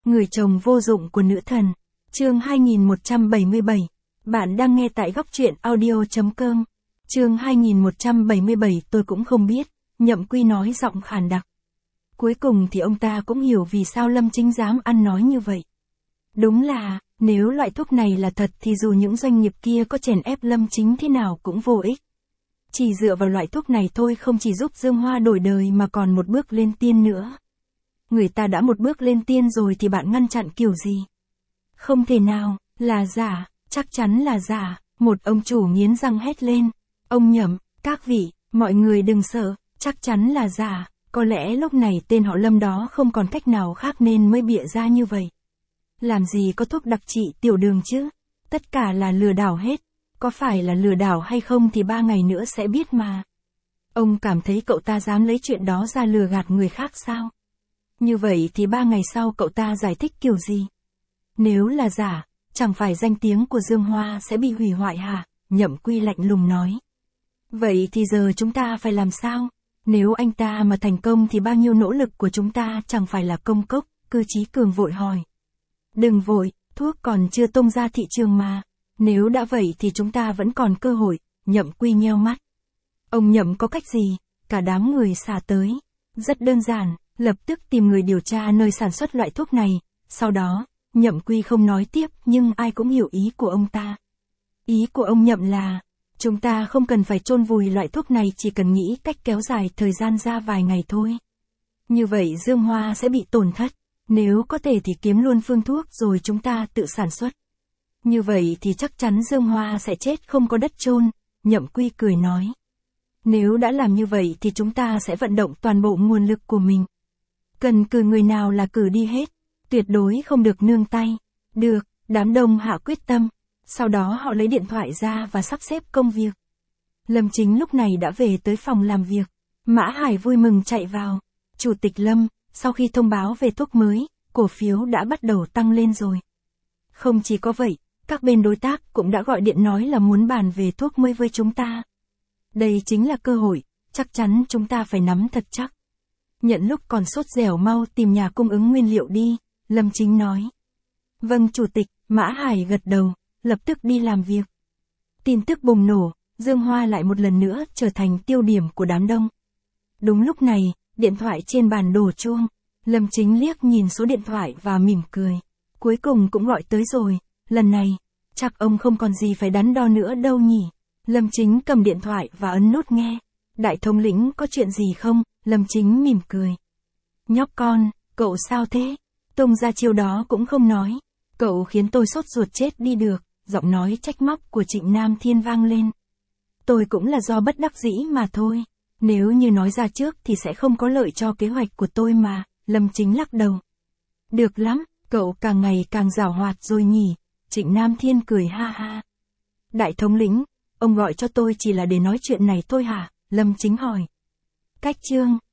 Người chồng vô dụng của nữ thần. Chương 2177. Bạn đang nghe tại góc truyện audio.com. Chương 2177 tôi cũng không biết, Nhậm Quy nói giọng khàn đặc. Cuối cùng thì ông ta cũng hiểu vì sao Lâm Chính dám ăn nói như vậy. Đúng là, nếu loại thuốc này là thật thì dù những doanh nghiệp kia có chèn ép Lâm Chính thế nào cũng vô ích. Chỉ dựa vào loại thuốc này thôi không chỉ giúp Dương Hoa đổi đời mà còn một bước lên tiên nữa. Người ta đã một bước lên tiên rồi thì bạn ngăn chặn kiểu gì? Không thể nào, là giả, chắc chắn là giả, một ông chủ nghiến răng hét lên. Ông Nhậm, các vị, mọi người đừng sợ, chắc chắn là giả, có lẽ lúc này tên họ Lâm đó không còn cách nào khác nên mới bịa ra như vậy. Làm gì có thuốc đặc trị tiểu đường chứ? Tất cả là lừa đảo hết. Có phải là lừa đảo hay không thì 3 ngày nữa sẽ biết mà. Ông cảm thấy cậu ta dám lấy chuyện đó ra lừa gạt người khác sao? Như vậy thì 3 ngày sau cậu ta giải thích kiểu gì? Nếu là giả, chẳng phải danh tiếng của Dương Hoa sẽ bị hủy hoại hả? Nhậm Quy lạnh lùng nói. Vậy thì giờ chúng ta phải làm sao? Nếu anh ta mà thành công thì bao nhiêu nỗ lực của chúng ta chẳng phải là công cốc? Cư Chí Cường vội hỏi. Đừng vội, thuốc còn chưa tung ra thị trường mà. Nếu đã vậy thì chúng ta vẫn còn cơ hội. Nhậm Quy nheo mắt. Ông Nhậm có cách gì? Cả đám người xả tới. Rất đơn giản, lập tức tìm người điều tra nơi sản xuất loại thuốc này. Sau đó, Nhậm Quy không nói tiếp nhưng ai cũng hiểu ý của ông ta. Ý của ông Nhậm là, chúng ta không cần phải chôn vùi loại thuốc này, chỉ cần nghĩ cách kéo dài thời gian ra vài ngày thôi. Như vậy Dương Hoa sẽ bị tổn thất. Nếu có thể thì kiếm luôn phương thuốc rồi chúng ta tự sản xuất. Như vậy thì chắc chắn Dương Hoa sẽ chết không có đất chôn. Nhậm Quy cười nói. Nếu đã làm như vậy thì chúng ta sẽ vận động toàn bộ nguồn lực của mình. Cần cử người nào là cử đi hết. Tuyệt đối không được nương tay. Được, đám đông hạ quyết tâm. Sau đó họ lấy điện thoại ra và sắp xếp công việc. Lâm Chính lúc này đã về tới phòng làm việc. Mã Hải vui mừng chạy vào. Chủ tịch Lâm, sau khi thông báo về thuốc mới, cổ phiếu đã bắt đầu tăng lên rồi. Không chỉ có vậy, các bên đối tác cũng đã gọi điện nói là muốn bàn về thuốc mới với chúng ta. Đây chính là cơ hội, chắc chắn chúng ta phải nắm thật chắc. Nhận lúc còn sốt dẻo mau tìm nhà cung ứng nguyên liệu đi, Lâm Chính nói. Vâng chủ tịch, Mã Hải gật đầu, lập tức đi làm việc. Tin tức bùng nổ, Dương Hoa lại một lần nữa trở thành tiêu điểm của đám đông. Đúng lúc này, điện thoại trên bàn đổ chuông, Lâm Chính liếc nhìn số điện thoại và mỉm cười. Cuối cùng cũng gọi tới rồi, lần này, chắc ông không còn gì phải đắn đo nữa đâu nhỉ. Lâm Chính cầm điện thoại và ấn nút nghe. Đại thống lĩnh có chuyện gì không? Lâm Chính mỉm cười. Nhóc con, cậu sao thế? Tung ra chiêu đó cũng không nói. Cậu khiến tôi sốt ruột chết đi được. Giọng nói trách móc của Trịnh Nam Thiên vang lên. Tôi cũng là do bất đắc dĩ mà thôi. Nếu như nói ra trước thì sẽ không có lợi cho kế hoạch của tôi mà. Lâm Chính lắc đầu. Được lắm, cậu càng ngày càng giảo hoạt rồi nhỉ. Trịnh Nam Thiên cười ha ha. Đại thống lĩnh, ông gọi cho tôi chỉ là để nói chuyện này thôi hả? Lâm Chính hỏi. Cách chương.